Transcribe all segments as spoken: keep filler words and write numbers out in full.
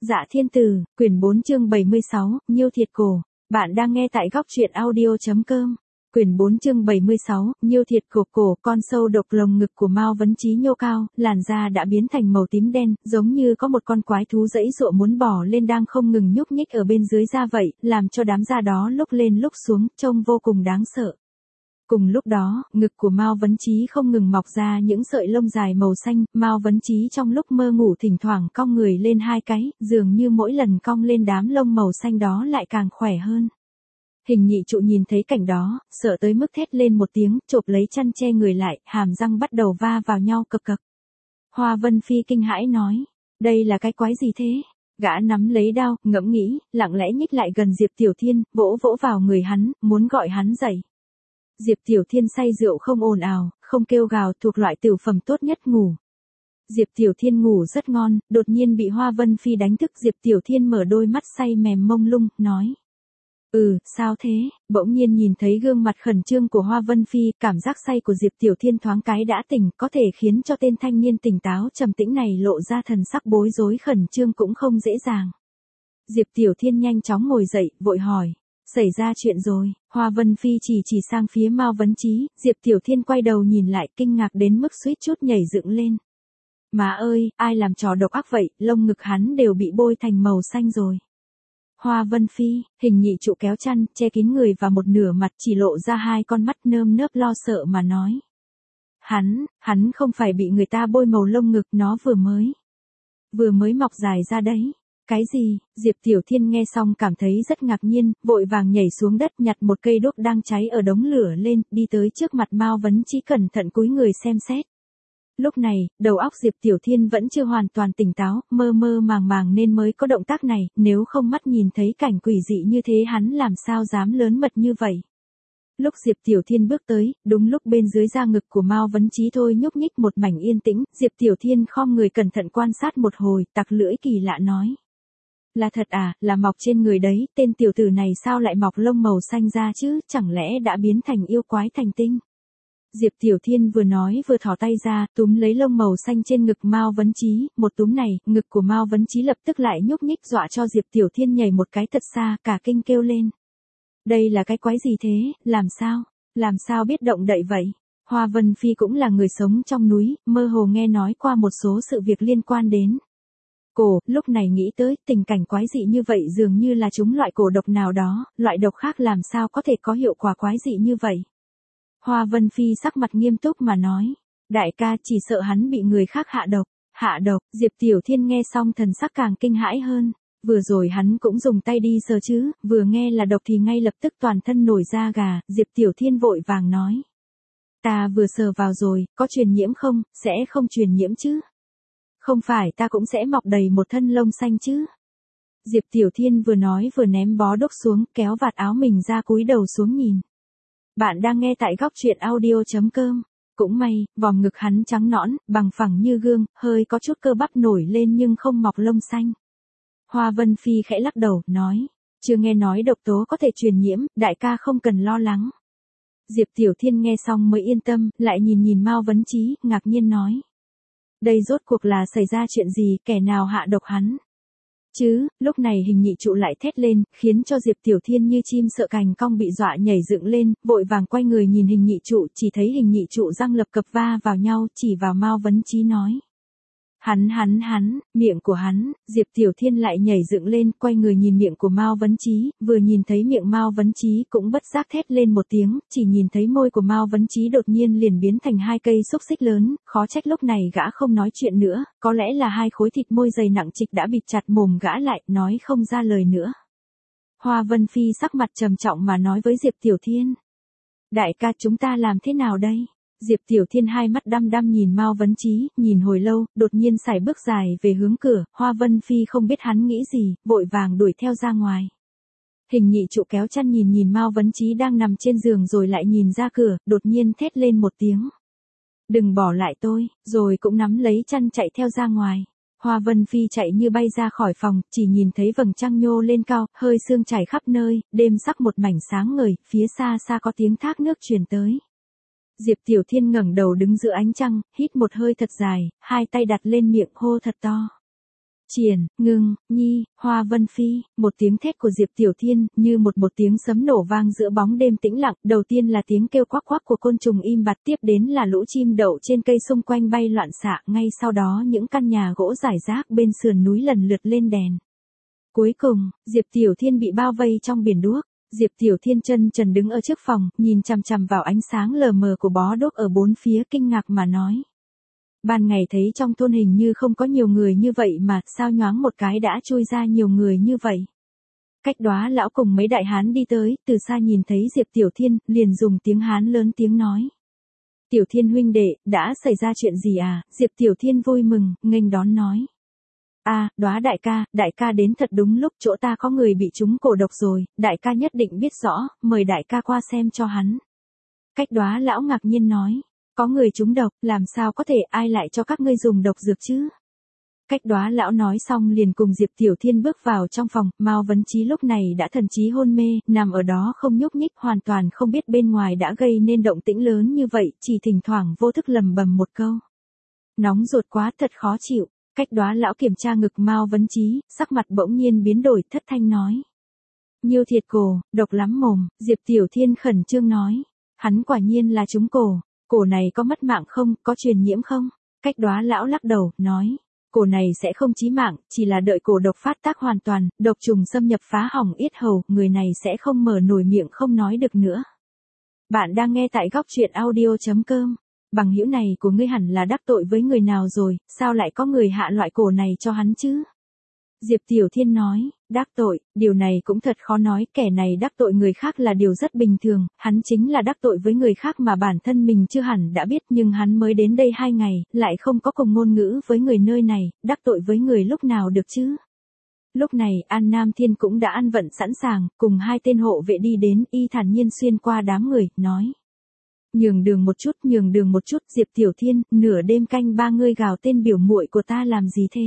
Dạ Thiên Từ, quyển bốn chương bảy mươi sáu, Nhiêu Thiệt Cổ. Bạn đang nghe tại góc truyện audio.com. Quyển bốn chương bảy mươi sáu, Nhiêu Thiệt Cổ. Cổ con sâu độc lồng ngực của Mao Vấn Chí nhô cao, làn da đã biến thành màu tím đen, giống như có một con quái thú giãy giụa muốn bò lên đang không ngừng nhúc nhích ở bên dưới da vậy, làm cho đám da đó lúc lên lúc xuống, trông vô cùng đáng sợ. Cùng lúc đó, ngực của Mao Vấn Chí không ngừng mọc ra những sợi lông dài màu xanh, Mao Vấn Chí trong lúc mơ ngủ thỉnh thoảng cong người lên hai cái, dường như mỗi lần cong lên đám lông màu xanh đó lại càng khỏe hơn. Hình nhị trụ nhìn thấy cảnh đó, sợ tới mức thét lên một tiếng, chộp lấy chăn che người lại, hàm răng bắt đầu va vào nhau cộc cộc. Hoa Vân Phi kinh hãi nói, đây là cái quái gì thế? Gã nắm lấy đao, ngẫm nghĩ, lặng lẽ nhích lại gần Diệp Tiểu Thiên, vỗ vỗ vào người hắn, muốn gọi hắn dậy. Diệp Tiểu Thiên say rượu không ồn ào, không kêu gào, thuộc loại tiểu phẩm tốt nhất ngủ. Diệp Tiểu Thiên ngủ rất ngon, đột nhiên bị Hoa Vân Phi đánh thức. Diệp Tiểu Thiên mở đôi mắt say mềm mông lung, nói. Ừ, sao thế? Bỗng nhiên nhìn thấy gương mặt khẩn trương của Hoa Vân Phi, cảm giác say của Diệp Tiểu Thiên thoáng cái đã tỉnh, có thể khiến cho tên thanh niên tỉnh táo trầm tĩnh này lộ ra thần sắc bối rối khẩn trương cũng không dễ dàng. Diệp Tiểu Thiên nhanh chóng ngồi dậy, vội hỏi. Xảy ra chuyện rồi. Hoa Vân Phi chỉ chỉ sang phía Mao Vấn Chí, Diệp Tiểu Thiên quay đầu nhìn lại, kinh ngạc đến mức suýt chút nhảy dựng lên. Má ơi, ai làm trò độc ác vậy, lông ngực hắn đều bị bôi thành màu xanh rồi. Hoa Vân Phi, hình nhị trụ kéo chăn, che kín người và một nửa mặt, chỉ lộ ra hai con mắt nơm nớp lo sợ mà nói. Hắn, hắn không phải bị người ta bôi màu lông ngực, nó vừa mới, vừa mới mọc dài ra đấy. Cái gì? Diệp Tiểu Thiên nghe xong cảm thấy rất ngạc nhiên, vội vàng nhảy xuống đất nhặt một cây đuốc đang cháy ở đống lửa lên, đi tới trước mặt Mao Vấn Chí cẩn thận cúi người xem xét. Lúc này, đầu óc Diệp Tiểu Thiên vẫn chưa hoàn toàn tỉnh táo, mơ mơ màng màng nên mới có động tác này, nếu không mắt nhìn thấy cảnh quỷ dị như thế hắn làm sao dám lớn mật như vậy. Lúc Diệp Tiểu Thiên bước tới, đúng lúc bên dưới da ngực của Mao Vấn Chí thôi nhúc nhích một mảnh yên tĩnh, Diệp Tiểu Thiên khom người cẩn thận quan sát một hồi, tặc lưỡi kỳ lạ nói. Là thật à, là mọc trên người đấy, tên tiểu tử này sao lại mọc lông màu xanh ra chứ, chẳng lẽ đã biến thành yêu quái thành tinh. Diệp Tiểu Thiên vừa nói vừa thò tay ra, túm lấy lông màu xanh trên ngực Mao Vấn Chí, một túm này, ngực của Mao Vấn Chí lập tức lại nhúc nhích dọa cho Diệp Tiểu Thiên nhảy một cái thật xa, cả kinh kêu lên. Đây là cái quái gì thế, làm sao, làm sao biết động đậy vậy? Hoa Vân Phi cũng là người sống trong núi, mơ hồ nghe nói qua một số sự việc liên quan đến cổ, lúc này nghĩ tới tình cảnh quái dị như vậy dường như là chúng loại cổ độc nào đó, loại độc khác làm sao có thể có hiệu quả quái dị như vậy. Hoa Vân Phi sắc mặt nghiêm túc mà nói, đại ca chỉ sợ hắn bị người khác hạ độc, hạ độc, Diệp Tiểu Thiên nghe xong thần sắc càng kinh hãi hơn, vừa rồi hắn cũng dùng tay đi sờ chứ, vừa nghe là độc thì ngay lập tức toàn thân nổi da gà, Diệp Tiểu Thiên vội vàng nói. Ta vừa sờ vào rồi, có truyền nhiễm không, sẽ không truyền nhiễm chứ. Không phải ta cũng sẽ mọc đầy một thân lông xanh chứ. Diệp Tiểu Thiên vừa nói vừa ném bó đuốc xuống, kéo vạt áo mình ra cúi đầu xuống nhìn. Bạn đang nghe tại góc truyện audio.com. Cũng may, vòng ngực hắn trắng nõn, bằng phẳng như gương, hơi có chút cơ bắp nổi lên nhưng không mọc lông xanh. Hoa Vân Phi khẽ lắc đầu, nói, chưa nghe nói độc tố có thể truyền nhiễm, đại ca không cần lo lắng. Diệp Tiểu Thiên nghe xong mới yên tâm, lại nhìn nhìn Mao Vấn Chí, ngạc nhiên nói. Đây rốt cuộc là xảy ra chuyện gì, kẻ nào hạ độc hắn? Chứ, lúc này hình nhị trụ lại thét lên, khiến cho Diệp Tiểu Thiên như chim sợ cành cong bị dọa nhảy dựng lên, vội vàng quay người nhìn hình nhị trụ, chỉ thấy hình nhị trụ răng lập cập va vào nhau, chỉ vào Mao Vấn Chí nói. Hắn hắn hắn, miệng của hắn, Diệp Tiểu Thiên lại nhảy dựng lên, quay người nhìn miệng của Mao Vấn Chí, vừa nhìn thấy miệng Mao Vấn Chí cũng bất giác thét lên một tiếng, chỉ nhìn thấy môi của Mao Vấn Chí đột nhiên liền biến thành hai cây xúc xích lớn, khó trách lúc này gã không nói chuyện nữa, có lẽ là hai khối thịt môi dày nặng trịch đã bịt chặt mồm gã lại, nói không ra lời nữa. Hoa Vân Phi sắc mặt trầm trọng mà nói với Diệp Tiểu Thiên. Đại ca chúng ta làm thế nào đây? Diệp Tiểu Thiên hai mắt đăm đăm nhìn Mao Vấn Chí, nhìn hồi lâu, đột nhiên sải bước dài về hướng cửa, Hoa Vân Phi không biết hắn nghĩ gì, vội vàng đuổi theo ra ngoài. Hình nhị trụ kéo chăn nhìn nhìn Mao Vấn Chí đang nằm trên giường rồi lại nhìn ra cửa, đột nhiên thét lên một tiếng. Đừng bỏ lại tôi, rồi cũng nắm lấy chăn chạy theo ra ngoài. Hoa Vân Phi chạy như bay ra khỏi phòng, chỉ nhìn thấy vầng trăng nhô lên cao, hơi sương chảy khắp nơi, đêm sắc một mảnh sáng ngời, phía xa xa có tiếng thác nước truyền tới. Diệp Tiểu Thiên ngẩng đầu đứng giữa ánh trăng, hít một hơi thật dài, hai tay đặt lên miệng hô thật to. Triển, Ngưng, Nhi, Hoa Vân Phi, một tiếng thét của Diệp Tiểu Thiên, như một một tiếng sấm nổ vang giữa bóng đêm tĩnh lặng, đầu tiên là tiếng kêu quắc quắc của côn trùng im bặt, tiếp đến là lũ chim đậu trên cây xung quanh bay loạn xạ, ngay sau đó những căn nhà gỗ rải rác bên sườn núi lần lượt lên đèn. Cuối cùng, Diệp Tiểu Thiên bị bao vây trong biển đuốc. Diệp Tiểu Thiên chân trần đứng ở trước phòng, nhìn chằm chằm vào ánh sáng lờ mờ của bó đuốc ở bốn phía, kinh ngạc mà nói. Ban ngày thấy trong thôn hình như không có nhiều người như vậy mà, sao nhoáng một cái đã chui ra nhiều người như vậy. Cách đó lão cùng mấy đại hán đi tới, từ xa nhìn thấy Diệp Tiểu Thiên, liền dùng tiếng Hán lớn tiếng nói. Tiểu Thiên huynh đệ, đã xảy ra chuyện gì à? Diệp Tiểu Thiên vui mừng, nghênh đón nói. À, Đóa đại ca, đại ca đến thật đúng lúc, chỗ ta có người bị trúng cổ độc rồi, đại ca nhất định biết rõ, mời đại ca qua xem cho hắn. Cách Đóa lão ngạc nhiên nói. Có người trúng độc, làm sao có thể, ai lại cho các ngươi dùng độc dược chứ? Cách Đóa lão nói xong liền cùng Diệp Tiểu Thiên bước vào trong phòng, Mao Vấn Chí lúc này đã thần trí hôn mê, nằm ở đó không nhúc nhích, hoàn toàn không biết bên ngoài đã gây nên động tĩnh lớn như vậy, chỉ thỉnh thoảng vô thức lầm bầm một câu. Nóng ruột quá, thật khó chịu. Cách Đóa lão kiểm tra ngực Mao Vấn Chí, sắc mặt bỗng nhiên biến đổi, thất thanh nói. Nhiêu thiệt cổ, độc lắm mồm, Diệp Tiểu Thiên khẩn trương nói. Hắn quả nhiên là trúng cổ. Cổ này có mất mạng không, có truyền nhiễm không? Cách Đóa lão lắc đầu, nói. Cổ này sẽ không chí mạng, chỉ là đợi cổ độc phát tác hoàn toàn, độc trùng xâm nhập phá hỏng yết hầu, người này sẽ không mở nổi miệng không nói được nữa. Bạn đang nghe tại góc truyện audio chấm com. Bằng hữu này của ngươi hẳn là đắc tội với người nào rồi, sao lại có người hạ loại cổ này cho hắn chứ? Diệp Tiểu Thiên nói, đắc tội, điều này cũng thật khó nói, kẻ này đắc tội người khác là điều rất bình thường, hắn chính là đắc tội với người khác mà bản thân mình chưa hẳn đã biết, nhưng hắn mới đến đây hai ngày, lại không có cùng ngôn ngữ với người nơi này, đắc tội với người lúc nào được chứ? Lúc này, An Nam Thiên cũng đã ăn vận sẵn sàng, cùng hai tên hộ vệ đi đến, y thản nhiên xuyên qua đám người, nói. Nhường đường một chút, nhường đường một chút, Diệp Tiểu Thiên, nửa đêm canh ba ngươi gào tên biểu muội của ta làm gì thế?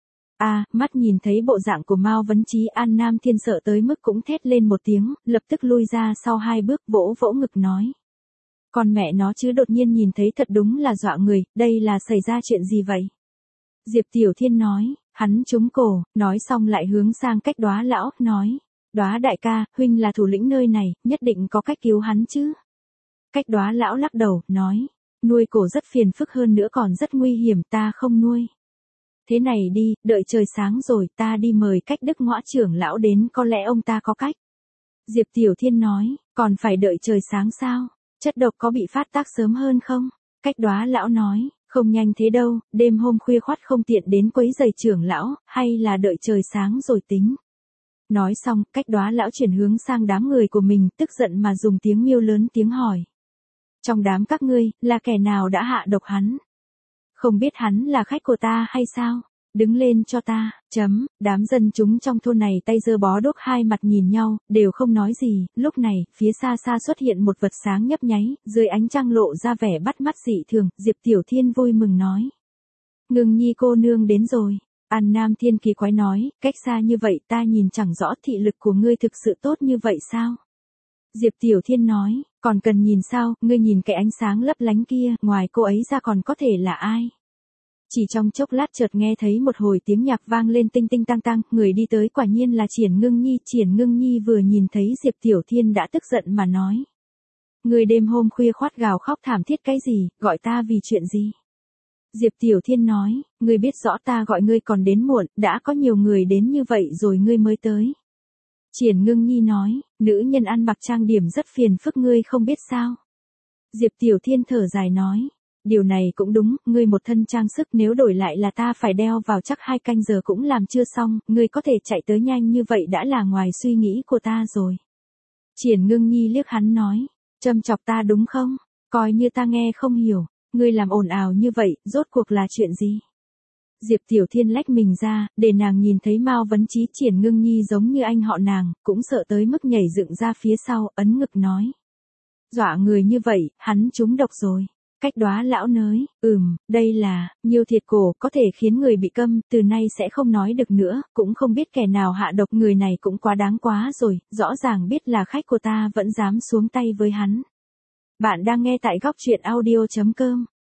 À, mắt nhìn thấy bộ dạng của Mao Vấn Chí, An Nam Thiên sợ tới mức cũng thét lên một tiếng, lập tức lui ra sau hai bước, vỗ vỗ ngực nói. Con mẹ nó chứ, đột nhiên nhìn thấy thật đúng là dọa người, đây là xảy ra chuyện gì vậy? Diệp Tiểu Thiên nói, hắn trúng cổ, nói xong lại hướng sang Cách Đóa lão, nói. Đóa đại ca, huynh là thủ lĩnh nơi này, nhất định có cách cứu hắn chứ? Cách Đóa lão lắc đầu, nói. Nuôi cổ rất phiền phức, hơn nữa còn rất nguy hiểm, ta không nuôi. Thế này đi, đợi trời sáng rồi ta đi mời Cách Đức Ngõa trưởng lão đến, có lẽ ông ta có cách. Diệp Tiểu Thiên nói, còn phải đợi trời sáng sao? Chất độc có bị phát tác sớm hơn không? Cách Đóa lão nói, không nhanh thế đâu, đêm hôm khuya khoắt không tiện đến quấy giày trưởng lão, hay là đợi trời sáng rồi tính. Nói xong, Cách Đóa lão chuyển hướng sang đám người của mình, tức giận mà dùng tiếng miêu lớn tiếng hỏi. Trong đám các ngươi, là kẻ nào đã hạ độc hắn? Không biết hắn là khách của ta hay sao? Đứng lên cho ta, chấm, đám dân chúng trong thôn này tay giơ bó đuốc, hai mặt nhìn nhau, đều không nói gì, lúc này, phía xa xa xuất hiện một vật sáng nhấp nháy, dưới ánh trăng lộ ra vẻ bắt mắt dị thường, Diệp Tiểu Thiên vui mừng nói. Ngưng Nhi cô nương đến rồi. An Nam Thiên kỳ quái nói, cách xa như vậy ta nhìn chẳng rõ, thị lực của ngươi thực sự tốt như vậy sao? Diệp Tiểu Thiên nói, còn cần nhìn sao, ngươi nhìn cái ánh sáng lấp lánh kia, ngoài cô ấy ra còn có thể là ai? Chỉ trong chốc lát chợt nghe thấy một hồi tiếng nhạc vang lên tinh tinh tăng tăng, người đi tới quả nhiên là Triển Ngưng Nhi. Triển Ngưng Nhi vừa nhìn thấy Diệp Tiểu Thiên đã tức giận mà nói. Người đêm hôm khuya khoắt gào khóc thảm thiết cái gì, gọi ta vì chuyện gì? Diệp Tiểu Thiên nói, ngươi biết rõ ta gọi ngươi còn đến muộn, đã có nhiều người đến như vậy rồi ngươi mới tới. Triển Ngưng Nhi nói, nữ nhân ăn mặc trang điểm rất phiền phức, ngươi không biết sao? Diệp Tiểu Thiên thở dài nói. Điều này cũng đúng, ngươi một thân trang sức nếu đổi lại là ta phải đeo vào chắc hai canh giờ cũng làm chưa xong, ngươi có thể chạy tới nhanh như vậy đã là ngoài suy nghĩ của ta rồi. Triển Ngưng Nhi liếc hắn nói, châm chọc ta đúng không? Coi như ta nghe không hiểu, ngươi làm ồn ào như vậy, rốt cuộc là chuyện gì? Diệp Tiểu Thiên lách mình ra, để nàng nhìn thấy Mao Vấn Chí. Triển Ngưng Nhi giống như anh họ nàng, cũng sợ tới mức nhảy dựng ra phía sau, ấn ngực nói. Dọa người như vậy, hắn trúng độc rồi. Cách Đóa lão nói, ừm, đây là, nhiều thiệt cổ, có thể khiến người bị câm, từ nay sẽ không nói được nữa, cũng không biết kẻ nào hạ độc, người này cũng quá đáng quá rồi, rõ ràng biết là khách của ta vẫn dám xuống tay với hắn. Bạn đang nghe tại góc truyện audio chấm com.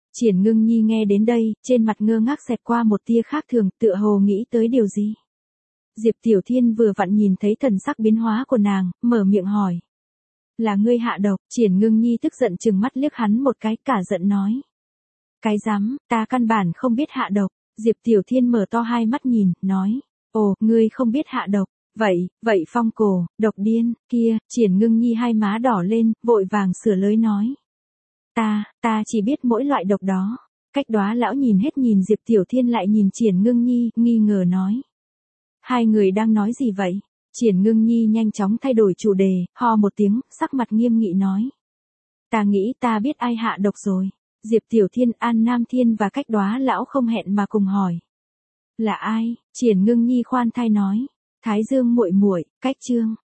Triển Ngưng Nhi nghe đến đây, trên mặt ngơ ngác xẹt qua một tia khác thường, tựa hồ nghĩ tới điều gì. Diệp Tiểu Thiên vừa vặn nhìn thấy thần sắc biến hóa của nàng, mở miệng hỏi. Là ngươi hạ độc? Triển Ngưng Nhi tức giận trừng mắt liếc hắn một cái, cả giận nói. Cái dám, ta căn bản không biết hạ độc. Diệp Tiểu Thiên mở to hai mắt nhìn, nói. Ồ, ngươi không biết hạ độc. Vậy, vậy phong cổ, độc điên, kia, Triển Ngưng Nhi hai má đỏ lên, vội vàng sửa lời nói. Ta, ta chỉ biết mỗi loại độc đó. Cách Đóa lão nhìn hết nhìn Diệp Tiểu Thiên lại nhìn Triển Ngưng Nhi, nghi ngờ nói. Hai người đang nói gì vậy? Triển Ngưng Nhi nhanh chóng thay đổi chủ đề, ho một tiếng, sắc mặt nghiêm nghị nói. Ta nghĩ ta biết ai hạ độc rồi. Diệp Tiểu Thiên, An Nam Thiên và Cách Đóa lão không hẹn mà cùng hỏi. Là ai? Triển Ngưng Nhi khoan thai nói. Thái Dương muội muội, Cách Trương.